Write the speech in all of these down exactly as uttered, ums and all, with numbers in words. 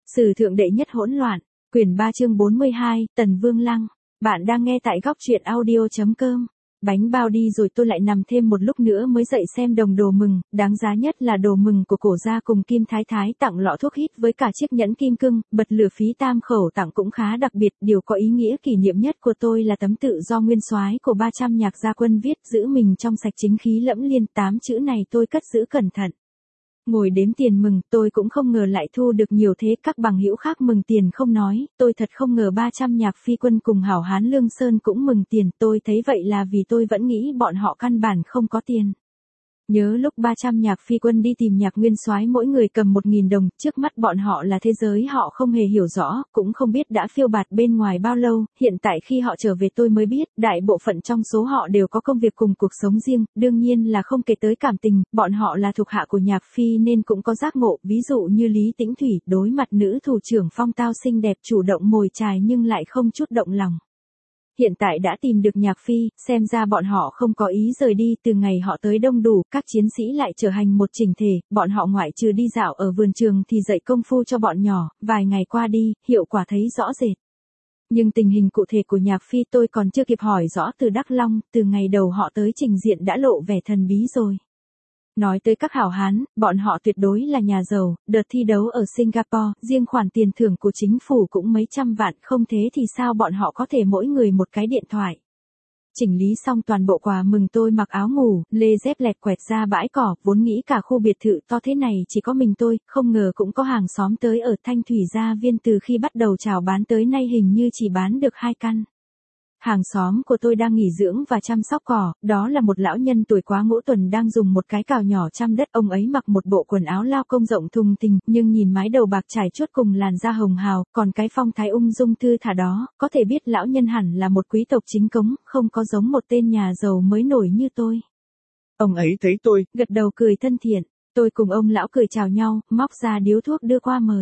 Sử thượng đệ nhất hỗn loạn, quyển ba chương bốn mươi hai, Tần Vương Lăng. Bạn đang nghe tại góc truyện audio.com. Bánh bao đi rồi tôi lại nằm thêm một lúc nữa mới dậy xem đồng đồ mừng, đáng giá nhất là đồ mừng của cổ gia cùng Kim Thái Thái tặng lọ thuốc hít với cả chiếc nhẫn kim cương, bật lửa phí tam khẩu tặng cũng khá đặc biệt. Điều có ý nghĩa kỷ niệm nhất của tôi là tấm tự do nguyên soái của ba trăm nhạc gia quân viết, giữ mình trong sạch chính khí lẫm liên, tám chữ này tôi cất giữ cẩn thận. Ngồi đếm tiền mừng, tôi cũng không ngờ lại thu được nhiều thế, các bằng hữu khác mừng tiền không nói, tôi thật không ngờ ba trăm nhạc phi quân cùng hảo hán Lương Sơn cũng mừng tiền, tôi thấy vậy là vì tôi vẫn nghĩ bọn họ căn bản không có tiền. Nhớ lúc ba trăm nhạc phi quân đi tìm nhạc nguyên soái mỗi người cầm một nghìn đồng, trước mắt bọn họ là thế giới họ không hề hiểu rõ, cũng không biết đã phiêu bạt bên ngoài bao lâu, hiện tại khi họ trở về tôi mới biết, đại bộ phận trong số họ đều có công việc cùng cuộc sống riêng, đương nhiên là không kể tới cảm tình, bọn họ là thuộc hạ của nhạc phi nên cũng có giác ngộ, ví dụ như Lý Tĩnh Thủy, đối mặt nữ thủ trưởng phong tao xinh đẹp chủ động mồi chài nhưng lại không chút động lòng. Hiện tại đã tìm được nhạc phi, xem ra bọn họ không có ý rời đi, từ ngày họ tới đông đủ, các chiến sĩ lại trở thành một chỉnh thể, bọn họ ngoại trừ đi dạo ở vườn trường thì dạy công phu cho bọn nhỏ, vài ngày qua đi, hiệu quả thấy rõ rệt. Nhưng tình hình cụ thể của nhạc phi tôi còn chưa kịp hỏi rõ từ Đắc Long, từ ngày đầu họ tới trình diện đã lộ vẻ thần bí rồi. Nói tới các hảo hán, bọn họ tuyệt đối là nhà giàu, đợt thi đấu ở Singapore, riêng khoản tiền thưởng của chính phủ cũng mấy trăm vạn, không thế thì sao bọn họ có thể mỗi người một cái điện thoại. Chỉnh lý xong toàn bộ quà mừng tôi mặc áo ngủ, lê dép lẹt quẹt ra bãi cỏ, vốn nghĩ cả khu biệt thự to thế này chỉ có mình tôi, không ngờ cũng có hàng xóm tới ở Thanh Thủy Gia Viên, từ khi bắt đầu chào bán tới nay hình như chỉ bán được hai căn. Hàng xóm của tôi đang nghỉ dưỡng và chăm sóc cỏ, đó là một lão nhân tuổi quá ngũ tuần đang dùng một cái cào nhỏ chăm đất, ông ấy mặc một bộ quần áo lao công rộng thùng thình, nhưng nhìn mái đầu bạc trải chuốt cùng làn da hồng hào, còn cái phong thái ung dung thư thả đó, có thể biết lão nhân hẳn là một quý tộc chính cống, không có giống một tên nhà giàu mới nổi như tôi. Ông ấy thấy tôi, gật đầu cười thân thiện, tôi cùng ông lão cười chào nhau, móc ra điếu thuốc đưa qua mời.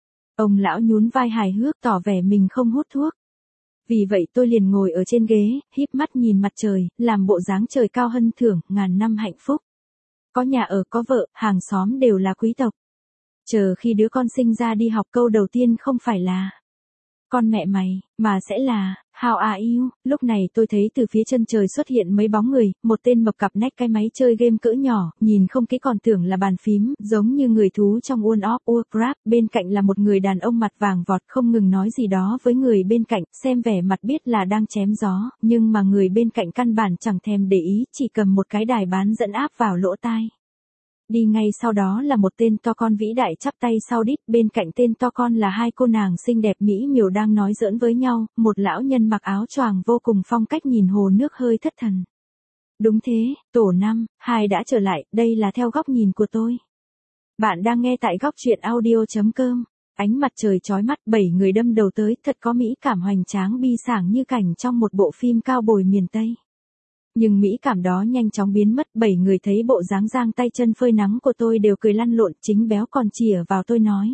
Ông lão nhún vai hài hước tỏ vẻ mình không hút thuốc. Vì vậy tôi liền ngồi ở trên ghế, híp mắt nhìn mặt trời, làm bộ dáng trời cao hân thưởng, ngàn năm hạnh phúc. Có nhà ở, có vợ, hàng xóm đều là quý tộc. Chờ khi đứa con sinh ra đi học, câu đầu tiên không phải là con mẹ mày, mà sẽ là how are you. Lúc này tôi thấy từ phía chân trời xuất hiện mấy bóng người, một tên mập cặp nách cái máy chơi game cỡ nhỏ, nhìn không kỹ còn tưởng là bàn phím, giống như người thú trong World of Warcraft, bên cạnh là một người đàn ông mặt vàng vọt không ngừng nói gì đó với người bên cạnh, xem vẻ mặt biết là đang chém gió, nhưng mà người bên cạnh căn bản chẳng thèm để ý, chỉ cầm một cái đài bán dẫn áp vào lỗ tai. Đi ngay sau đó là một tên to con vĩ đại chắp tay sau đít, bên cạnh tên to con là hai cô nàng xinh đẹp mỹ miều đang nói giỡn với nhau, một lão nhân mặc áo choàng vô cùng phong cách nhìn hồ nước hơi thất thần. Đúng thế, tổ năm, hai đã trở lại, đây là theo góc nhìn của tôi. Bạn đang nghe tại góc truyện audio.com. Ánh mặt trời chói mắt, bảy người đâm đầu tới, thật có mỹ cảm hoành tráng bi sảng như cảnh trong một bộ phim cao bồi miền Tây. Nhưng mỹ cảm đó nhanh chóng biến mất, bảy người thấy bộ dáng giang tay chân phơi nắng của tôi đều cười lăn lộn, chính béo còn chìa vào tôi nói.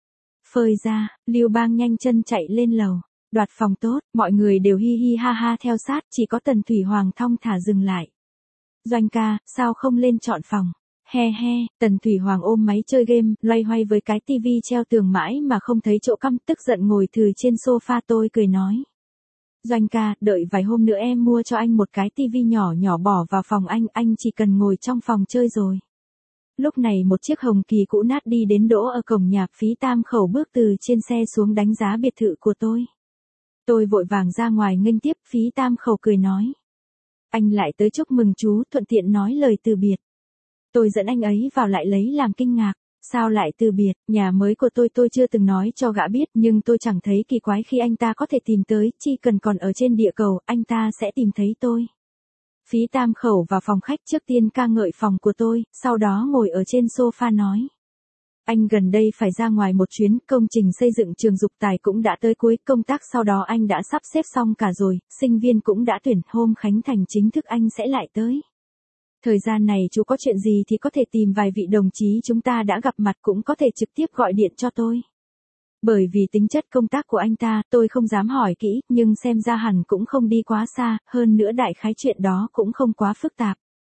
Phơi ra, Lưu Bang nhanh chân chạy lên lầu, đoạt phòng tốt, mọi người đều hi hi ha ha theo sát, chỉ có Tần Thủy Hoàng thong thả dừng lại. Doanh ca, sao không lên chọn phòng? He he, Tần Thủy Hoàng ôm máy chơi game, loay hoay với cái tivi treo tường mãi mà không thấy chỗ cắm, tức giận ngồi thừ trên sofa. Tôi cười nói. Doanh ca, đợi vài hôm nữa em mua cho anh một cái tivi nhỏ nhỏ bỏ vào phòng anh, anh chỉ cần ngồi trong phòng chơi rồi. Lúc này một chiếc hồng kỳ cũ nát đi đến đỗ ở cổng nhà phí tam khẩu, bước từ trên xe xuống đánh giá biệt thự của tôi. Tôi vội vàng ra ngoài nghênh tiếp, phí tam khẩu cười nói. Anh lại tới chúc mừng chú, thuận tiện nói lời từ biệt. Tôi dẫn anh ấy vào lại lấy làm kinh ngạc. Sao lại từ biệt, nhà mới của tôi tôi chưa từng nói cho gã biết, nhưng tôi chẳng thấy kỳ quái khi anh ta có thể tìm tới, chỉ cần còn ở trên địa cầu, anh ta sẽ tìm thấy tôi. Phí tam khẩu vào phòng khách trước tiên ca ngợi phòng của tôi, sau đó ngồi ở trên sofa nói. Anh gần đây phải ra ngoài một chuyến, công trình xây dựng trường dục tài cũng đã tới cuối, công tác sau đó anh đã sắp xếp xong cả rồi, sinh viên cũng đã tuyển, hôm khánh thành chính thức anh sẽ lại tới. Thời gian này chú có chuyện gì thì có thể tìm vài vị đồng chí chúng ta đã gặp mặt, cũng có thể trực tiếp gọi điện cho tôi. Bởi vì tính chất công tác của anh ta, tôi không dám hỏi kỹ, nhưng xem ra hẳn cũng không đi quá xa, hơn nữa đại khái chuyện đó cũng không quá phức tạp.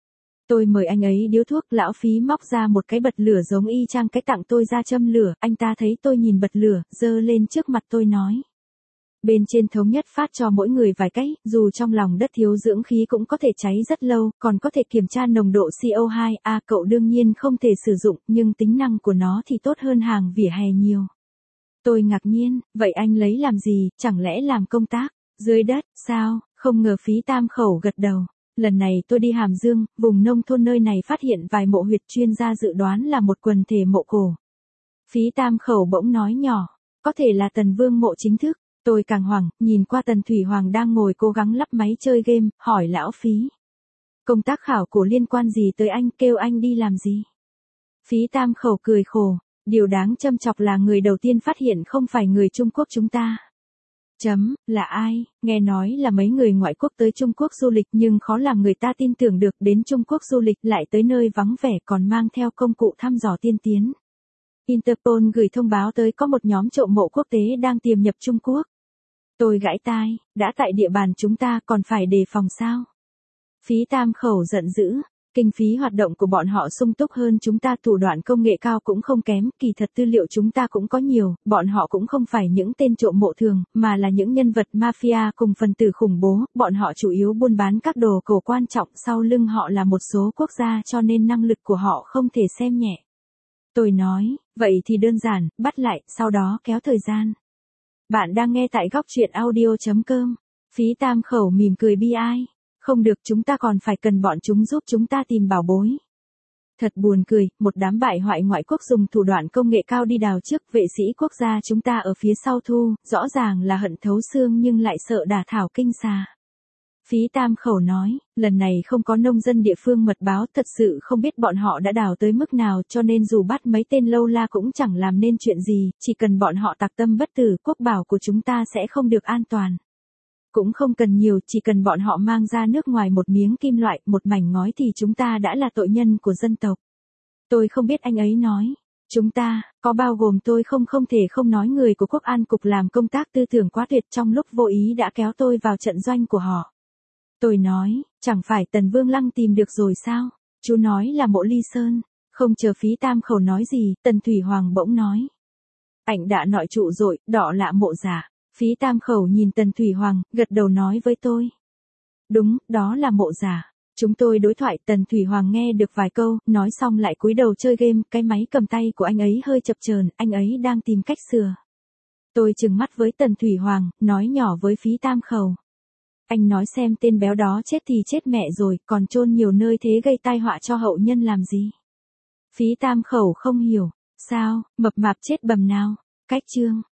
Tôi mời anh ấy điếu thuốc, lão Phí móc ra một cái bật lửa giống y chang cái tặng tôi ra châm lửa, anh ta thấy tôi nhìn bật lửa, giơ lên trước mặt tôi nói. Bên trên thống nhất phát cho mỗi người vài cái, dù trong lòng đất thiếu dưỡng khí cũng có thể cháy rất lâu, còn có thể kiểm tra nồng độ xê o hai, a cậu đương nhiên không thể sử dụng, nhưng tính năng của nó thì tốt hơn hàng vỉa hè nhiều. Tôi ngạc nhiên, vậy anh lấy làm gì, chẳng lẽ làm công tác, dưới đất, sao, không ngờ Phí Tam Khẩu gật đầu. Lần này tôi đi Hàm Dương, vùng nông thôn nơi này phát hiện vài mộ huyệt chuyên gia dự đoán là một quần thể mộ cổ. Phí Tam Khẩu bỗng nói nhỏ, có thể là Tần Vương mộ chính thức. Tôi càng hoảng, nhìn qua Tần Thủy Hoàng đang ngồi cố gắng lắp máy chơi game, hỏi lão Phí. Công tác khảo cổ liên quan gì tới anh, kêu anh đi làm gì? Phí Tam Khẩu cười khổ, điều đáng châm chọc là người đầu tiên phát hiện không phải người Trung Quốc chúng ta. Chấm, là ai, nghe nói là mấy người ngoại quốc tới Trung Quốc du lịch nhưng khó làm người ta tin tưởng được đến Trung Quốc du lịch lại tới nơi vắng vẻ còn mang theo công cụ thăm dò tiên tiến. Interpol gửi thông báo tới có một nhóm trộm mộ quốc tế đang tiềm nhập Trung Quốc. Tôi gãi tai, đã tại địa bàn chúng ta còn phải đề phòng sao? Phí Tam Khẩu giận dữ, kinh phí hoạt động của bọn họ sung túc hơn chúng ta, thủ đoạn công nghệ cao cũng không kém, kỳ thật tư liệu chúng ta cũng có nhiều, bọn họ cũng không phải những tên trộm mộ thường, mà là những nhân vật mafia cùng phần tử khủng bố, bọn họ chủ yếu buôn bán các đồ cổ quan trọng, sau lưng họ là một số quốc gia cho nên năng lực của họ không thể xem nhẹ. Tôi nói, vậy thì đơn giản, bắt lại, sau đó kéo thời gian. Bạn đang nghe tại góc truyện audio chấm com. Phí Tam Khẩu mỉm cười bi ai. Không được, chúng ta còn phải cần bọn chúng giúp chúng ta tìm bảo bối. Thật buồn cười, một đám bại hoại ngoại quốc dùng thủ đoạn công nghệ cao đi đào trước, vệ sĩ quốc gia chúng ta ở phía sau thu, rõ ràng là hận thấu xương nhưng lại sợ đả thảo kinh xà. Phí Tam Khẩu nói, lần này không có nông dân địa phương mật báo, thật sự không biết bọn họ đã đào tới mức nào, cho nên dù bắt mấy tên lâu la cũng chẳng làm nên chuyện gì, chỉ cần bọn họ tạc tâm bất tử, quốc bảo của chúng ta sẽ không được an toàn. Cũng không cần nhiều, chỉ cần bọn họ mang ra nước ngoài một miếng kim loại, một mảnh ngói thì chúng ta đã là tội nhân của dân tộc. Tôi không biết anh ấy nói. Chúng ta, có bao gồm tôi không không thể không nói người của Quốc an cục làm công tác tư tưởng quá tuyệt, trong lúc vô ý đã kéo tôi vào trận doanh của họ. Tôi nói, chẳng phải Tần Vương Lăng tìm được rồi sao? Chú nói là mộ Ly Sơn. Không chờ Phí Tam Khẩu nói gì, Tần Thủy Hoàng bỗng nói. Ảnh đã nội trụ rồi, đỏ lạ mộ giả. Phí Tam Khẩu nhìn Tần Thủy Hoàng, gật đầu nói với tôi. Đúng, đó là mộ giả. Chúng tôi đối thoại, Tần Thủy Hoàng nghe được vài câu, nói xong lại cúi đầu chơi game, cái máy cầm tay của anh ấy hơi chập chờn, anh ấy đang tìm cách sửa. Tôi trừng mắt với Tần Thủy Hoàng, nói nhỏ với Phí Tam Khẩu. Anh nói xem tên béo đó chết thì chết mẹ rồi, còn chôn nhiều nơi thế gây tai họa cho hậu nhân làm gì? Phí Tam Khẩu không hiểu, sao, mập mạp chết bầm nào? Cách chương.